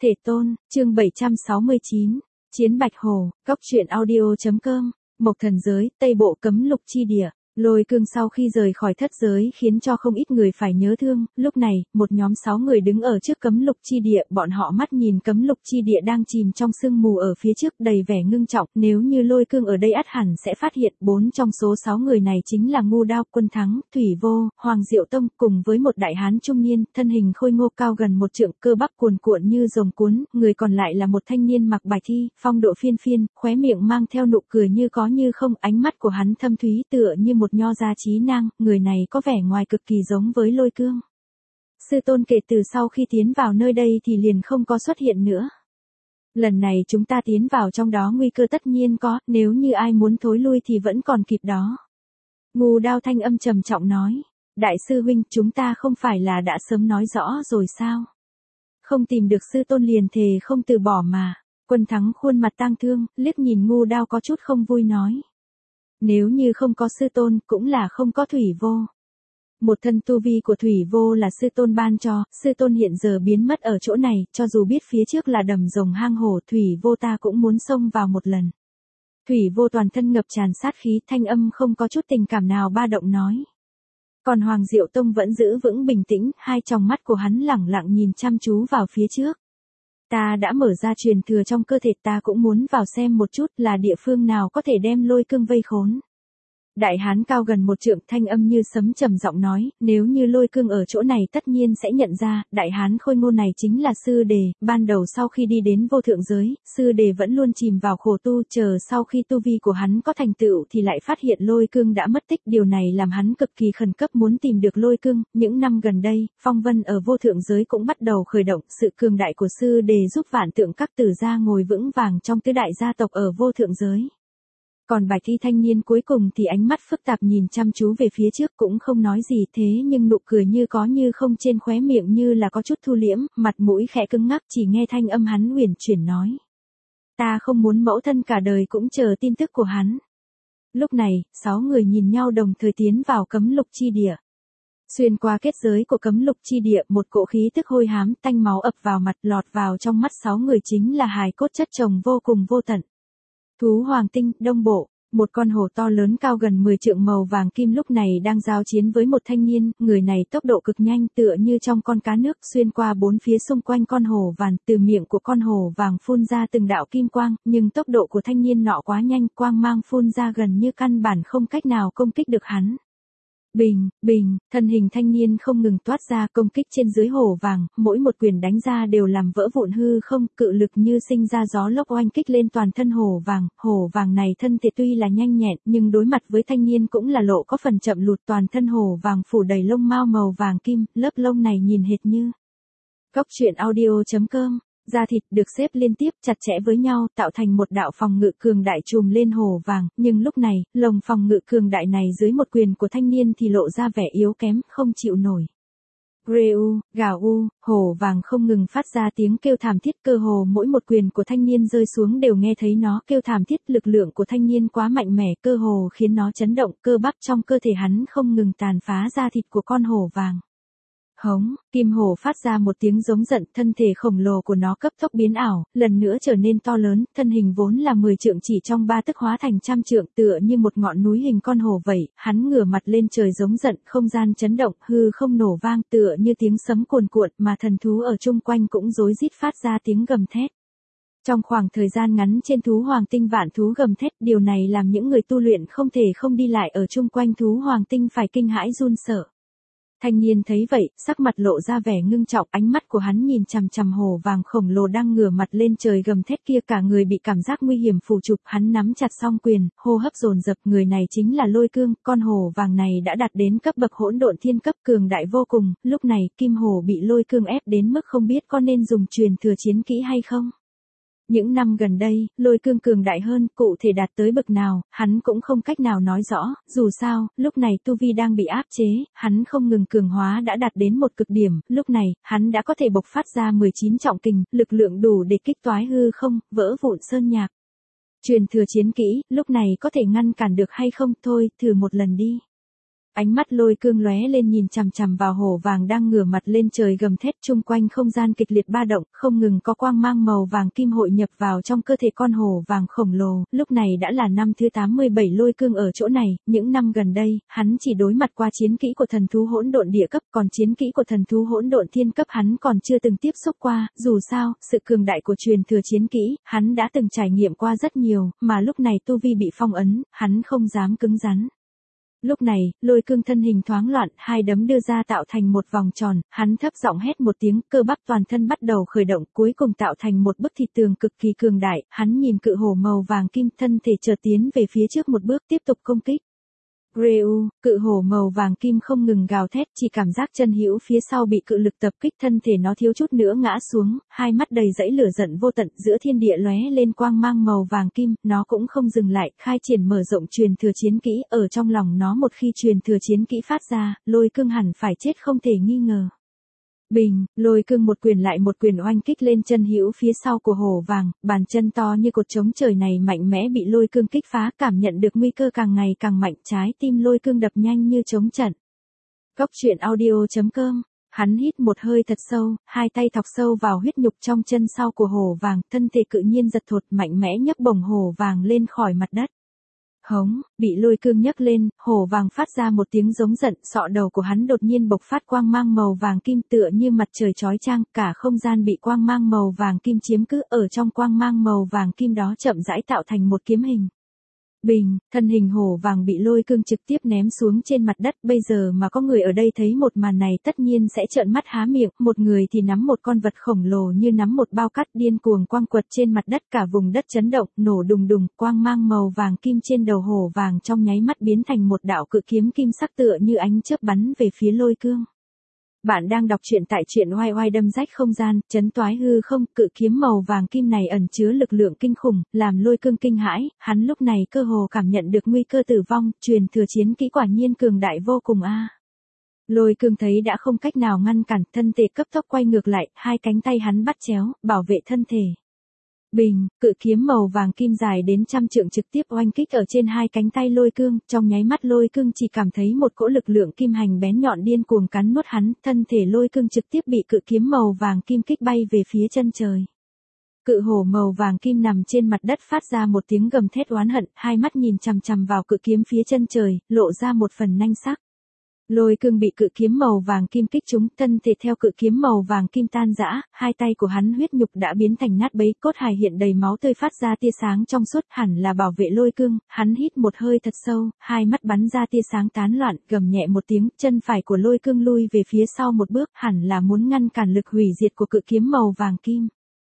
Thể tôn, chương 769, Chiến Bạch Hồ, Cóc truyện audio.com, Mộc Thần Giới, Tây Bộ Cấm Lục Chi Địa. Lôi Cương sau khi rời khỏi thất giới khiến cho không ít người phải nhớ thương, lúc này, một nhóm 6 người đứng ở trước Cấm Lục Chi Địa, bọn họ mắt nhìn Cấm Lục Chi Địa đang chìm trong sương mù ở phía trước đầy vẻ ngưng trọng, nếu như Lôi Cương ở đây ắt hẳn sẽ phát hiện 4 trong số 6 người này chính là Ngưu Đao, Quân Thắng, Thủy Vô, Hoàng Diệu Tông cùng với một đại hán trung niên, thân hình khôi ngô cao gần một trượng, cơ bắp cuồn cuộn như rồng cuốn, người còn lại là một thanh niên mặc bạch thi, phong độ phiên phiên, khóe miệng mang theo nụ cười như có như không, ánh mắt của hắn thâm thúy tựa như một nho gia trí năng, người này có vẻ ngoài cực kỳ giống với Lôi Cương. Sư tôn kể từ sau khi tiến vào nơi đây thì liền không có xuất hiện nữa. Lần này chúng ta tiến vào trong đó nguy cơ tất nhiên có, nếu như ai muốn thối lui thì vẫn còn kịp đó. Ngưu Đao thanh âm trầm trọng nói, đại sư huynh, chúng ta không phải là đã sớm nói rõ rồi sao? Không tìm được sư tôn liền thề không từ bỏ mà. Quân Thắng khuôn mặt tang thương, liếc nhìn Ngưu Đao có chút không vui nói. Nếu như không có sư tôn, cũng là không có Thủy Vô. Một thân tu vi của Thủy Vô là sư tôn ban cho, sư tôn hiện giờ biến mất ở chỗ này, cho dù biết phía trước là đầm rồng hang hổ, Thủy Vô ta cũng muốn xông vào một lần. Thủy Vô toàn thân ngập tràn sát khí, thanh âm không có chút tình cảm nào ba động nói. Còn Hoàng Diệu Tông vẫn giữ vững bình tĩnh, hai tròng mắt của hắn lẳng lặng nhìn chăm chú vào phía trước. Ta đã mở ra truyền thừa trong cơ thể, ta cũng muốn vào xem một chút là địa phương nào có thể đem Lôi Cương vây khốn. Đại hán cao gần một trượng, thanh âm như sấm trầm giọng nói, nếu như Lôi Cương ở chỗ này tất nhiên sẽ nhận ra, đại hán khôi ngô này chính là sư đề, ban đầu sau khi đi đến vô thượng giới, sư đề vẫn luôn chìm vào khổ tu, chờ sau khi tu vi của hắn có thành tựu thì lại phát hiện Lôi Cương đã mất tích, điều này làm hắn cực kỳ khẩn cấp muốn tìm được Lôi Cương. Những năm gần đây, phong vân ở vô thượng giới cũng bắt đầu khởi động, sự cường đại của sư đề giúp vạn tượng các tử gia ngồi vững vàng trong tứ đại gia tộc ở vô thượng giới. Còn bạch thi thanh niên cuối cùng thì ánh mắt phức tạp nhìn chăm chú về phía trước, cũng không nói gì, thế nhưng nụ cười như có như không trên khóe miệng như là có chút thu liễm, mặt mũi khẽ cứng ngắc, chỉ nghe thanh âm hắn uyển chuyển nói. Ta không muốn mẫu thân cả đời cũng chờ tin tức của hắn. Lúc này, 6 người nhìn nhau đồng thời tiến vào Cấm Lục Chi Địa. Xuyên qua kết giới của Cấm Lục Chi Địa, một cỗ khí tức hôi hám tanh máu ập vào mặt, lọt vào trong mắt 6 người chính là hài cốt chất chồng vô cùng vô tận. Thú Hoàng Tinh, Đông Bộ, một con hổ to lớn cao gần 10 trượng màu vàng kim lúc này đang giao chiến với một thanh niên, người này tốc độ cực nhanh tựa như trong con cá nước, xuyên qua 4 phía xung quanh con hổ vàng, từ miệng của con hổ vàng phun ra từng đạo kim quang, nhưng tốc độ của thanh niên nọ quá nhanh, quang mang phun ra gần như căn bản không cách nào công kích được hắn. Bình, bình, thân hình thanh niên không ngừng toát ra công kích trên dưới hổ vàng, mỗi một quyền đánh ra đều làm vỡ vụn hư không, cự lực như sinh ra gió lốc oanh kích lên toàn thân hổ vàng này thân thể tuy là nhanh nhẹn, nhưng đối mặt với thanh niên cũng là lộ có phần chậm lụt, toàn thân hổ vàng phủ đầy lông mao màu vàng kim, lớp lông này nhìn hệt như. Cóc truyện audio.com, da thịt được xếp liên tiếp chặt chẽ với nhau, tạo thành một đạo phòng ngự cường đại trùm lên hổ vàng, nhưng lúc này, lồng phòng ngự cường đại này dưới một quyền của thanh niên thì lộ ra vẻ yếu kém, không chịu nổi. Reu, gào u, hổ vàng không ngừng phát ra tiếng kêu thảm thiết, cơ hồ mỗi một quyền của thanh niên rơi xuống đều nghe thấy nó kêu thảm thiết, lực lượng của thanh niên quá mạnh mẽ, cơ hồ khiến nó chấn động, cơ bắp trong cơ thể hắn không ngừng tàn phá da thịt của con hổ vàng. Hống, kim hổ phát ra một tiếng giống giận, thân thể khổng lồ của nó cấp tốc biến ảo, lần nữa trở nên to lớn, thân hình vốn là 10 trượng chỉ trong 3 tức hóa thành trăm trượng, tựa như một ngọn núi hình con hổ vậy, hắn ngửa mặt lên trời giống giận, không gian chấn động, hư không nổ vang tựa như tiếng sấm cuồn cuộn, mà thần thú ở chung quanh cũng rối rít phát ra tiếng gầm thét. Trong khoảng thời gian ngắn trên Thú Hoàng Tinh vạn thú gầm thét, điều này làm những người tu luyện không thể không đi lại ở chung quanh Thú Hoàng Tinh phải kinh hãi run sợ. Thanh niên thấy vậy, sắc mặt lộ ra vẻ ngưng trọng, ánh mắt của hắn nhìn chằm chằm hổ vàng khổng lồ đang ngửa mặt lên trời gầm thét kia, cả người bị cảm giác nguy hiểm phủ chụp, hắn nắm chặt song quyền, hô hấp dồn dập, người này chính là Lôi Cương, con hổ vàng này đã đạt đến cấp bậc hỗn độn thiên cấp cường đại vô cùng, lúc này, kim hổ bị Lôi Cương ép đến mức không biết có nên dùng truyền thừa chiến kỹ hay không. Những năm gần đây, Lôi Cương cường đại hơn, cụ thể đạt tới bậc nào, hắn cũng không cách nào nói rõ, dù sao, lúc này tu vi đang bị áp chế, hắn không ngừng cường hóa đã đạt đến một cực điểm, lúc này, hắn đã có thể bộc phát ra 19 trọng kình, lực lượng đủ để kích toái hư không, vỡ vụn sơn nhạc. Truyền thừa chiến kỹ, lúc này có thể ngăn cản được hay không, thôi, thử một lần đi. Ánh mắt Lôi Cương lóe lên nhìn chằm chằm vào hổ vàng đang ngửa mặt lên trời gầm thét, chung quanh không gian kịch liệt ba động, không ngừng có quang mang màu vàng kim hội nhập vào trong cơ thể con hổ vàng khổng lồ. Lúc này đã là năm thứ 87 Lôi Cương ở chỗ này, những năm gần đây, hắn chỉ đối mặt qua chiến kỹ của thần thú hỗn độn địa cấp, còn chiến kỹ của thần thú hỗn độn thiên cấp hắn còn chưa từng tiếp xúc qua. Dù sao, sự cường đại của truyền thừa chiến kỹ, hắn đã từng trải nghiệm qua rất nhiều, mà lúc này tu vi bị phong ấn, hắn không dám cứng rắn. Lúc này, Lôi Cương thân hình thoáng loạn, hai đấm đưa ra tạo thành một vòng tròn, hắn thấp giọng hét một tiếng, cơ bắp toàn thân bắt đầu khởi động, cuối cùng tạo thành một bức thịt tường cực kỳ cường đại, hắn nhìn cự hổ màu vàng kim, thân thể chợt tiến về phía trước một bước tiếp tục công kích. Reu, cự hổ màu vàng kim không ngừng gào thét, chỉ cảm giác chân hữu phía sau bị cự lực tập kích, thân thể nó thiếu chút nữa ngã xuống, hai mắt đầy dẫy lửa giận vô tận, giữa thiên địa lóe lên quang mang màu vàng kim, nó cũng không dừng lại, khai triển mở rộng truyền thừa chiến kỹ, ở trong lòng nó một khi truyền thừa chiến kỹ phát ra, Lôi Cương hẳn phải chết không thể nghi ngờ. Bình, Lôi Cương một quyền lại một quyền oanh kích lên chân hữu phía sau của hổ vàng, bàn chân to như cột trống trời này mạnh mẽ bị Lôi Cương kích phá, cảm nhận được nguy cơ càng ngày càng mạnh, trái tim Lôi Cương đập nhanh như trống trận. Cốc truyện audio.com. Hắn hít một hơi thật sâu, hai tay thọc sâu vào huyết nhục trong chân sau của hổ vàng, thân thể tự nhiên giật thụt mạnh mẽ nhấc bổng hổ vàng lên khỏi mặt đất. Hống, bị Lôi Cương nhấc lên, hổ vàng phát ra một tiếng giống giận, sọ đầu của hắn đột nhiên bộc phát quang mang màu vàng kim tựa như mặt trời chói chang, cả không gian bị quang mang màu vàng kim chiếm cứ, ở trong quang mang màu vàng kim đó chậm rãi tạo thành một kiếm hình. Bình, thân hình hổ vàng bị Lôi Cương trực tiếp ném xuống trên mặt đất, bây giờ mà có người ở đây thấy một màn này tất nhiên sẽ trợn mắt há miệng, một người thì nắm một con vật khổng lồ như nắm một bao cát điên cuồng quang quật trên mặt đất, cả vùng đất chấn động, nổ đùng đùng, quang mang màu vàng kim trên đầu hổ vàng trong nháy mắt biến thành một đạo cự kiếm kim sắc tựa như ánh chớp bắn về phía Lôi Cương. Bạn đang đọc truyện tại truyện oai oai đâm rách không gian, chấn toái hư không, cự kiếm màu vàng kim này ẩn chứa lực lượng kinh khủng, làm Lôi Cương kinh hãi, hắn lúc này cơ hồ cảm nhận được nguy cơ tử vong, truyền thừa chiến kỹ quả nhiên cường đại vô cùng a. Lôi Cương thấy đã không cách nào ngăn cản, thân thể cấp tốc quay ngược lại, hai cánh tay hắn bắt chéo, bảo vệ thân thể. Bình, cự kiếm màu vàng kim dài đến 100 trượng trực tiếp oanh kích ở trên hai cánh tay Lôi Cương, trong nháy mắt Lôi Cương chỉ cảm thấy một cỗ lực lượng kim hành bén nhọn điên cuồng cắn nuốt hắn, thân thể Lôi Cương trực tiếp bị cự kiếm màu vàng kim kích bay về phía chân trời. Cự hổ màu vàng kim nằm trên mặt đất phát ra một tiếng gầm thét oán hận, hai mắt nhìn chằm chằm vào cự kiếm phía chân trời, lộ ra một phần nanh sắc. Lôi Cương bị cự kiếm màu vàng kim kích trúng, thân thể theo cự kiếm màu vàng kim tan rã, hai tay của hắn huyết nhục đã biến thành nát bấy, cốt hài hiện đầy máu tươi phát ra tia sáng trong suốt, hẳn là bảo vệ Lôi Cương, hắn hít một hơi thật sâu, hai mắt bắn ra tia sáng tán loạn, gầm nhẹ một tiếng, chân phải của Lôi Cương lui về phía sau một bước, hẳn là muốn ngăn cản lực hủy diệt của cự kiếm màu vàng kim.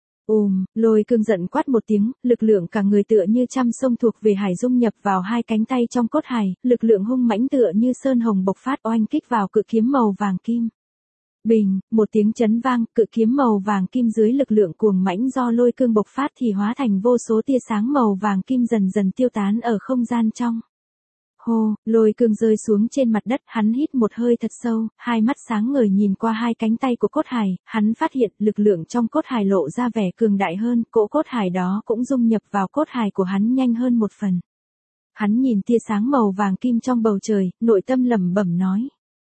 Lôi Cương giận quát một tiếng, lực lượng cả người tựa như trăm sông thuộc về hải dung nhập vào hai cánh tay trong cốt hài, lực lượng hung mãnh tựa như sơn hồng bộc phát oanh kích vào cự kiếm màu vàng kim. Bình, một tiếng chấn vang, cự kiếm màu vàng kim dưới lực lượng cuồng mãnh do Lôi Cương bộc phát thì hóa thành vô số tia sáng màu vàng kim dần dần tiêu tán ở không gian trong. Hô, Lôi Cương rơi xuống trên mặt đất, hắn hít một hơi thật sâu, hai mắt sáng ngời nhìn qua hai cánh tay của cốt hài, hắn phát hiện lực lượng trong cốt hài lộ ra vẻ cường đại hơn, cỗ cốt hài đó cũng dung nhập vào cốt hài của hắn nhanh hơn một phần. Hắn nhìn tia sáng màu vàng kim trong bầu trời, nội tâm lẩm bẩm nói.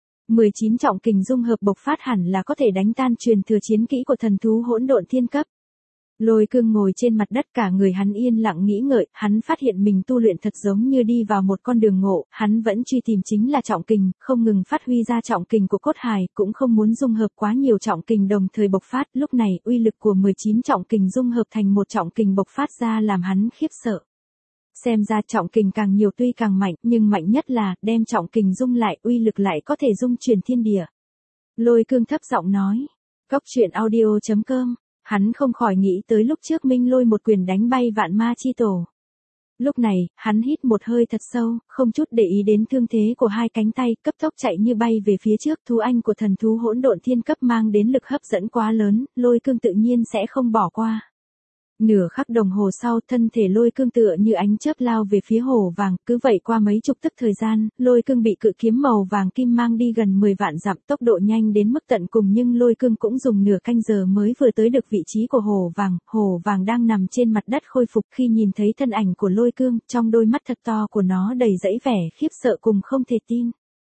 19 trọng kình dung hợp bộc phát hẳn là có thể đánh tan truyền thừa chiến kỹ của thần thú hỗn độn thiên cấp. Lôi Cương ngồi trên mặt đất, cả người hắn yên lặng nghĩ ngợi, hắn phát hiện mình tu luyện thật giống như đi vào một con đường ngộ, hắn vẫn truy tìm chính là trọng kình, không ngừng phát huy ra trọng kình của cốt hài, cũng không muốn dung hợp quá nhiều trọng kình đồng thời bộc phát, lúc này uy lực của 19 trọng kình dung hợp thành một trọng kình bộc phát ra làm hắn khiếp sợ. Xem ra trọng kình càng nhiều tuy càng mạnh, nhưng mạnh nhất là, đem trọng kình dung lại, uy lực lại có thể dung chuyển thiên địa. Lôi Cương thấp giọng nói. Cốc truyện audio.com. Hắn không khỏi nghĩ tới lúc trước Minh Lôi một quyền đánh bay vạn ma chi tổ. Lúc này, hắn hít một hơi thật sâu, không chút để ý đến thương thế của hai cánh tay, cấp tốc chạy như bay về phía trước, thú anh của thần thú hỗn độn thiên cấp mang đến lực hấp dẫn quá lớn, Lôi Cương tự nhiên sẽ không bỏ qua. Nửa khắc đồng hồ sau, thân thể Lôi Cương tựa như ánh chớp lao về phía hổ vàng, cứ vậy qua mấy chục tức thời gian, Lôi Cương bị cự kiếm màu vàng kim mang đi gần 10 vạn dặm, tốc độ nhanh đến mức tận cùng, nhưng Lôi Cương cũng dùng nửa canh giờ mới vừa tới được vị trí của hổ vàng đang nằm trên mặt đất khôi phục, khi nhìn thấy thân ảnh của Lôi Cương, trong đôi mắt thật to của nó đầy dẫy vẻ khiếp sợ cùng không thể tin.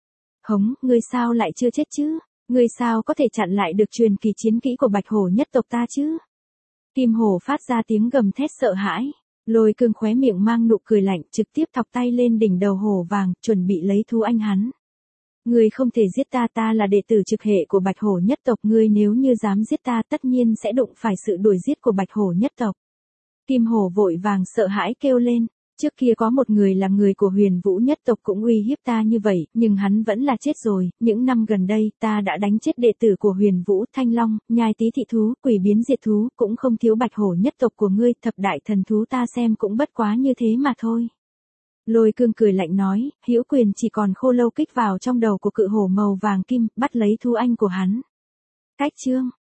Hống, ngươi sao lại chưa chết chứ? Ngươi sao có thể chặn lại được truyền kỳ chiến kỹ của Bạch Hổ nhất tộc ta chứ? Kim Hổ phát ra tiếng gầm thét sợ hãi. Lôi Cương khóe miệng mang nụ cười lạnh, trực tiếp thọc tay lên đỉnh đầu hổ vàng, chuẩn bị lấy thú anh hắn. Ngươi không thể giết ta, ta là đệ tử trực hệ của Bạch Hổ nhất tộc, ngươi nếu như dám giết ta tất nhiên sẽ đụng phải sự đuổi giết của Bạch Hổ nhất tộc. Kim Hổ vội vàng sợ hãi kêu lên, trước kia có một người là người của Huyền Vũ nhất tộc cũng uy hiếp ta như vậy, nhưng hắn vẫn là chết rồi, những năm gần đây ta đã đánh chết đệ tử của Huyền Vũ, Thanh Long, Nhai Tý thị thú, Quỷ biến diệt thú, cũng không thiếu Bạch Hổ nhất tộc của ngươi, thập đại thần thú ta xem cũng bất quá như thế mà thôi. Lôi Cương cười lạnh nói, hữu quyền chỉ còn khô lâu kích vào trong đầu của cự hổ màu vàng kim, bắt lấy thú anh của hắn. Cách chương